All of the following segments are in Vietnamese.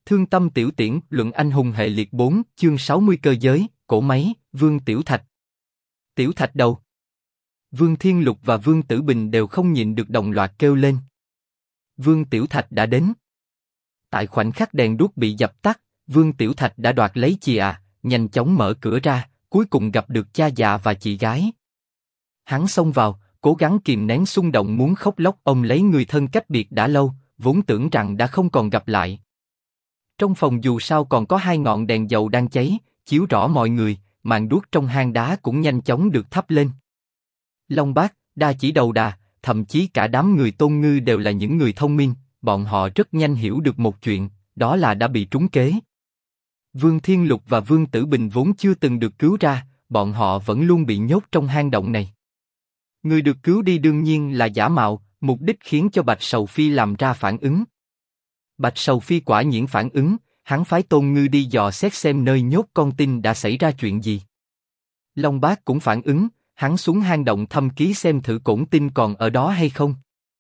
Thương tâm tiểu tiễn, luận anh hùng hệ liệt 4, chương 60 cơ giới, cổ máy, Vương Tiểu Thạch. Tiểu Thạch đâu? Vương Thiên Lục và Vương Tử Bình đều không nhịn được đồng loạt kêu lên. Vương Tiểu Thạch đã đến. Tại khoảnh khắc đèn đuốc bị dập tắt, Vương Tiểu Thạch đã đoạt lấy chìa, nhanh chóng mở cửa ra, cuối cùng gặp được cha già và chị gái. Hắn xông vào, cố gắng kìm nén xung động muốn khóc lóc ôm lấy người thân cách biệt đã lâu, vốn tưởng rằng đã không còn gặp lại. Trong phòng dù sao còn có 2 ngọn đèn dầu đang cháy, chiếu rõ mọi người, màn đuốc trong hang đá cũng nhanh chóng được thắp lên. Long Bác, Đa Chỉ Đầu Đà, thậm chí cả đám người Tôn Ngư đều là những người thông minh, bọn họ rất nhanh hiểu được một chuyện, đó là đã bị trúng kế. Vương Thiên Lục và Vương Tử Bình vốn chưa từng được cứu ra, bọn họ vẫn luôn bị nhốt trong hang động này. Người được cứu đi đương nhiên là giả mạo, mục đích khiến cho Bạch Sầu Phi làm ra phản ứng. Bạch Sầu Phi quả nhiên phản ứng, hắn phái Tôn Ngư đi dò xét xem nơi nhốt con tin đã xảy ra chuyện gì. Long Bác cũng phản ứng, hắn xuống hang động thăm ký xem thử cổn tin còn ở đó hay không.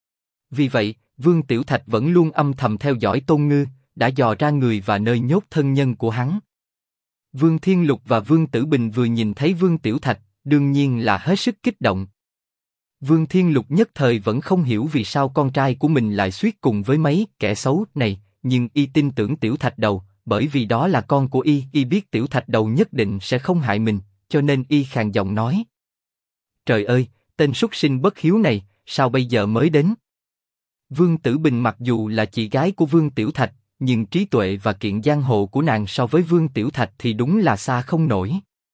Vì vậy, Vương Tiểu Thạch vẫn luôn âm thầm theo dõi Tôn Ngư, đã dò ra người và nơi nhốt thân nhân của hắn. Vương Thiên Lục và Vương Tử Bình vừa nhìn thấy Vương Tiểu Thạch, đương nhiên là hết sức kích động. Vương Thiên Lục nhất thời vẫn không hiểu vì sao con trai của mình lại suýt cùng với mấy kẻ xấu này, nhưng y tin tưởng Tiểu Thạch Đầu, bởi vì đó là con của y biết Tiểu Thạch Đầu nhất định sẽ không hại mình, cho nên y khàn giọng nói. Trời ơi, tên súc sinh bất hiếu này, sao bây giờ mới đến? Vương Tử Bình mặc dù là chị gái của Vương Tiểu Thạch, nhưng trí tuệ và kiện giang hồ của nàng so với Vương Tiểu Thạch thì đúng là xa không nổi.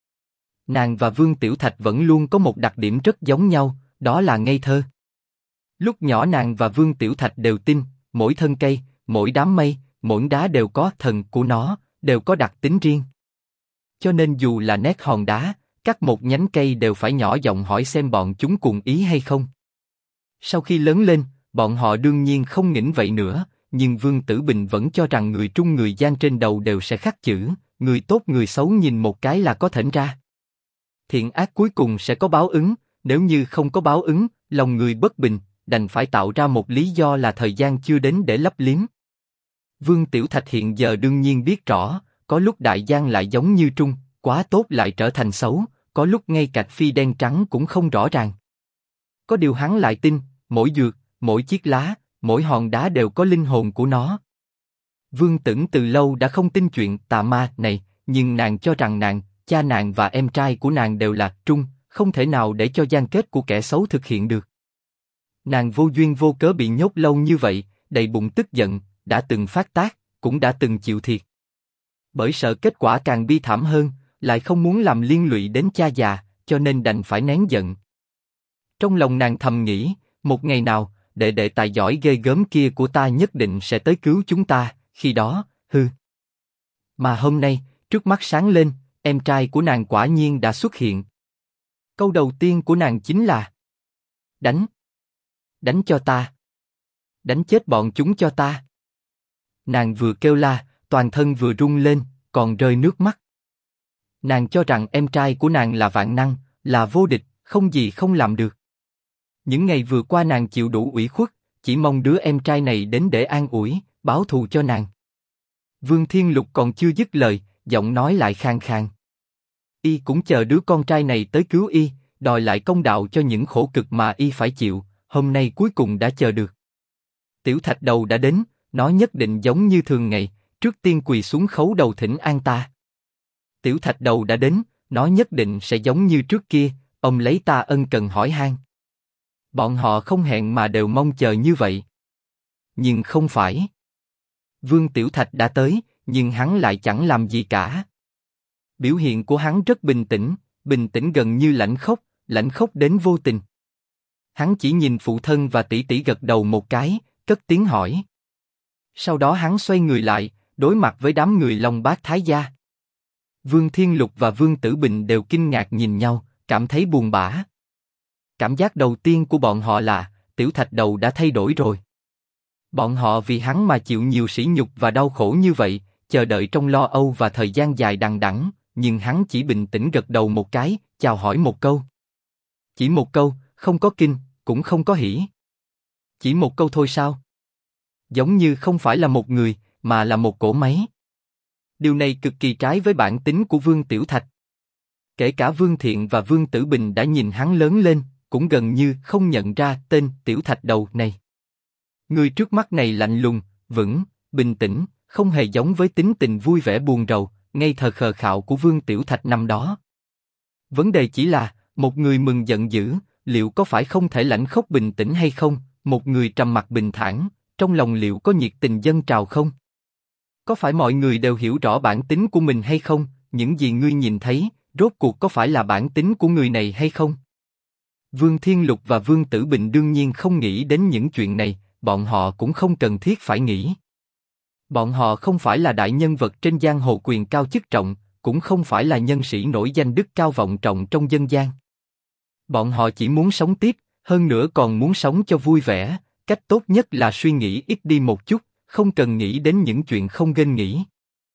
Nàng và Vương Tiểu Thạch vẫn luôn có một đặc điểm rất giống nhau, đó là ngây thơ. Lúc nhỏ nàng và Vương Tiểu Thạch đều tin, mỗi thân cây, mỗi đám mây, mỗi đá đều có thần của nó, đều có đặc tính riêng. Cho nên dù là nét hòn đá, cắt một nhánh cây đều phải nhỏ giọng hỏi xem bọn chúng cùng ý hay không. Sau khi lớn lên, bọn họ đương nhiên không nghĩ vậy nữa, nhưng Vương Tử Bình vẫn cho rằng người trung người gian trên đầu đều sẽ khắc chữ, người tốt người xấu nhìn một cái là có thỉnh ra. Thiện ác cuối cùng sẽ có báo ứng, nếu như không có báo ứng, lòng người bất bình, đành phải tạo ra một lý do là thời gian chưa đến để lấp liếm. Vương Tiểu Thạch hiện giờ đương nhiên biết rõ, có lúc đại giang lại giống như trung, quá tốt lại trở thành xấu, có lúc ngay cạch phi đen trắng cũng không rõ ràng. Có điều hắn lại tin, mỗi dược, mỗi chiếc lá, mỗi hòn đá đều có linh hồn của nó. Vương Tưởng từ lâu đã không tin chuyện tà ma này, nhưng nàng cho rằng nàng, cha nàng và em trai của nàng đều là trung, không thể nào để cho gian kết của kẻ xấu thực hiện được. Nàng vô duyên vô cớ bị nhốt lâu như vậy, đầy bụng tức giận, đã từng phát tác, cũng đã từng chịu thiệt. Bởi sợ kết quả càng bi thảm hơn, lại không muốn làm liên lụy đến cha già, cho nên đành phải nén giận. Trong lòng nàng thầm nghĩ, một ngày nào, đệ tài giỏi ghê gớm kia của ta nhất định sẽ tới cứu chúng ta, khi đó, hư. Mà hôm nay, trước mắt sáng lên, em trai của nàng quả nhiên đã xuất hiện. Câu đầu tiên của nàng chính là đánh. Đánh cho ta. Đánh chết bọn chúng cho ta. Nàng vừa kêu la, toàn thân vừa rung lên, còn rơi nước mắt. Nàng cho rằng em trai của nàng là vạn năng, là vô địch, không gì không làm được. Những ngày vừa qua nàng chịu đủ ủy khuất, chỉ mong đứa em trai này đến để an ủi, báo thù cho nàng. Vương Thiên Lục còn chưa dứt lời, giọng nói lại khàn khàn. Y cũng chờ đứa con trai này tới cứu y, đòi lại công đạo cho những khổ cực mà y phải chịu, hôm nay cuối cùng đã chờ được. Tiểu Thạch Đầu đã đến, nó nhất định giống như thường ngày, trước tiên quỳ xuống khấu đầu thỉnh an ta. Tiểu Thạch Đầu đã đến, nó nhất định sẽ giống như trước kia, ông lấy ta ân cần hỏi han. Bọn họ không hẹn mà đều mong chờ như vậy. Nhưng không phải. Vương Tiểu Thạch đã tới, nhưng hắn lại chẳng làm gì cả. Biểu hiện của hắn rất bình tĩnh gần như lãnh khốc đến vô tình. Hắn chỉ nhìn phụ thân và tỷ tỷ gật đầu một cái, cất tiếng hỏi. Sau đó hắn xoay người lại, đối mặt với đám người Long Bác Thái gia. Vương Thiên Lục và Vương Tử Bình đều kinh ngạc nhìn nhau, cảm thấy buồn bã. Cảm giác đầu tiên của bọn họ là, Tiểu Thạch Đầu đã thay đổi rồi. Bọn họ vì hắn mà chịu nhiều sỉ nhục và đau khổ như vậy, chờ đợi trong lo âu và thời gian dài đằng đẵng, nhưng hắn chỉ bình tĩnh gật đầu một cái, chào hỏi một câu. Chỉ một câu, không có kinh, cũng không có hỉ. Chỉ một câu thôi sao? Giống như không phải là một người, mà là một cỗ máy. Điều này cực kỳ trái với bản tính của Vương Tiểu Thạch. Kể cả Vương Thiện và Vương Tử Bình đã nhìn hắn lớn lên, cũng gần như không nhận ra tên Tiểu Thạch đầu này. Người trước mắt này lạnh lùng, vững, bình tĩnh, không hề giống với tính tình vui vẻ buồn rầu, ngây thơ khờ khạo của Vương Tiểu Thạch năm đó. Vấn đề chỉ là, một người mừng giận dữ, liệu có phải không thể lãnh khốc bình tĩnh hay không? Một người trầm mặc bình thản, trong lòng liệu có nhiệt tình dâng trào không? Có phải mọi người đều hiểu rõ bản tính của mình hay không? Những gì ngươi nhìn thấy, rốt cuộc có phải là bản tính của người này hay không? Vương Thiên Lục và Vương Tử Bình đương nhiên không nghĩ đến những chuyện này, bọn họ cũng không cần thiết phải nghĩ. Bọn họ không phải là đại nhân vật trên giang hồ quyền cao chức trọng, cũng không phải là nhân sĩ nổi danh đức cao vọng trọng trong dân gian. Bọn họ chỉ muốn sống tiếp, hơn nữa còn muốn sống cho vui vẻ, cách tốt nhất là suy nghĩ ít đi một chút, không cần nghĩ đến những chuyện không nên nghĩ.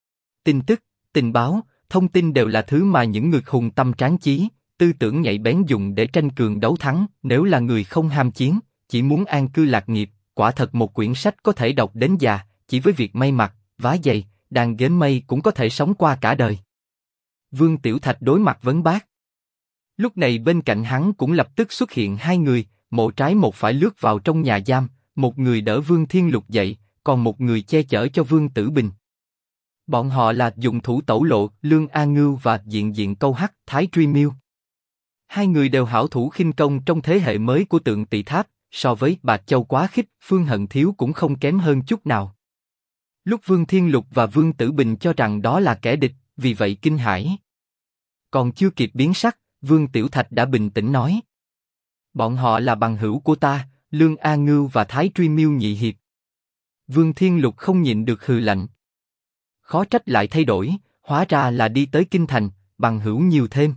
Tin tức, tình báo, thông tin đều là thứ mà những người hùng tâm tráng chí, tư tưởng nhạy bén dùng để tranh cường đấu thắng. Nếu là người không ham chiến, chỉ muốn an cư lạc nghiệp, quả thật một quyển sách có thể đọc đến già, chỉ với việc may mặc, vá giày, đàn ghế mây cũng có thể sống qua cả đời. Vương Tiểu Thạch đối mặt vấn bác. Lúc này bên cạnh hắn cũng lập tức xuất hiện hai người, một trái một phải lướt vào trong nhà giam, một người đỡ Vương Thiên Lục dậy, còn một người che chở cho Vương Tử Bình. Bọn họ là Dụng Thủ Tẩu Lộ, Lương A Ngưu và Diện Diện Câu Hắc, Thái Truy Miêu. Hai người đều hảo thủ khinh công trong thế hệ mới của Tượng Tỳ Tháp, so với Bạch Châu Quá Khích, Phương Hận Thiếu cũng không kém hơn chút nào. Lúc Vương Thiên Lục và Vương Tử Bình cho rằng đó là kẻ địch, vì vậy kinh hãi. Còn chưa kịp biến sắc, Vương Tiểu Thạch đã bình tĩnh nói: bọn họ là bằng hữu của ta, Lương A Ngưu và Thái Truy Miêu nhị hiệp. Vương Thiên Lục không nhịn được hừ lạnh. Khó trách lại thay đổi, hóa ra là đi tới kinh thành, bằng hữu nhiều thêm.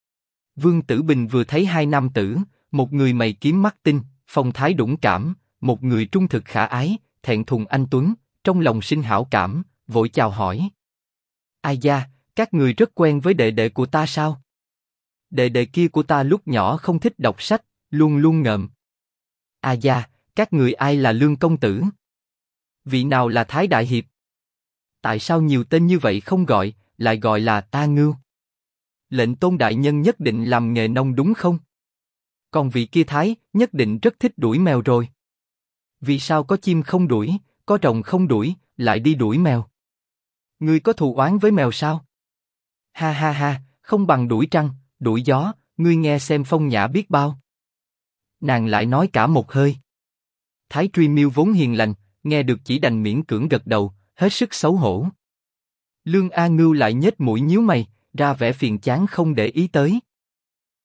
Vương Tử Bình vừa thấy hai nam tử, một người mày kiếm mắt tinh, phong thái dũng cảm, một người trung thực khả ái, thẹn thùng anh tuấn, trong lòng sinh hảo cảm, vội chào hỏi: ai da, các người rất quen với đệ đệ của ta sao? Đệ đệ kia của ta lúc nhỏ không thích đọc sách, luôn luôn ngợm. ai da, các người ai là Lương công tử? Vị nào là Thái đại hiệp? Tại sao nhiều tên như vậy không gọi, lại gọi là A Ngưu? Lệnh Tôn đại nhân nhất định làm nghề nông đúng không? Còn vị kia Thái nhất định rất thích đuổi mèo rồi. Vì sao có chim không đuổi, có rồng không đuổi, lại đi đuổi mèo? Ngươi có thù oán với mèo sao? Ha ha ha, không bằng đuổi trăng, đuổi gió, ngươi nghe xem phong nhã biết bao. Nàng lại nói cả một hơi. Thái Truy Miêu vốn hiền lành, nghe được chỉ đành miễn cưỡng gật đầu, hết sức xấu hổ. Lương A Ngưu lại nhếch mũi nhíu mày, ra vẻ phiền chán không để ý tới.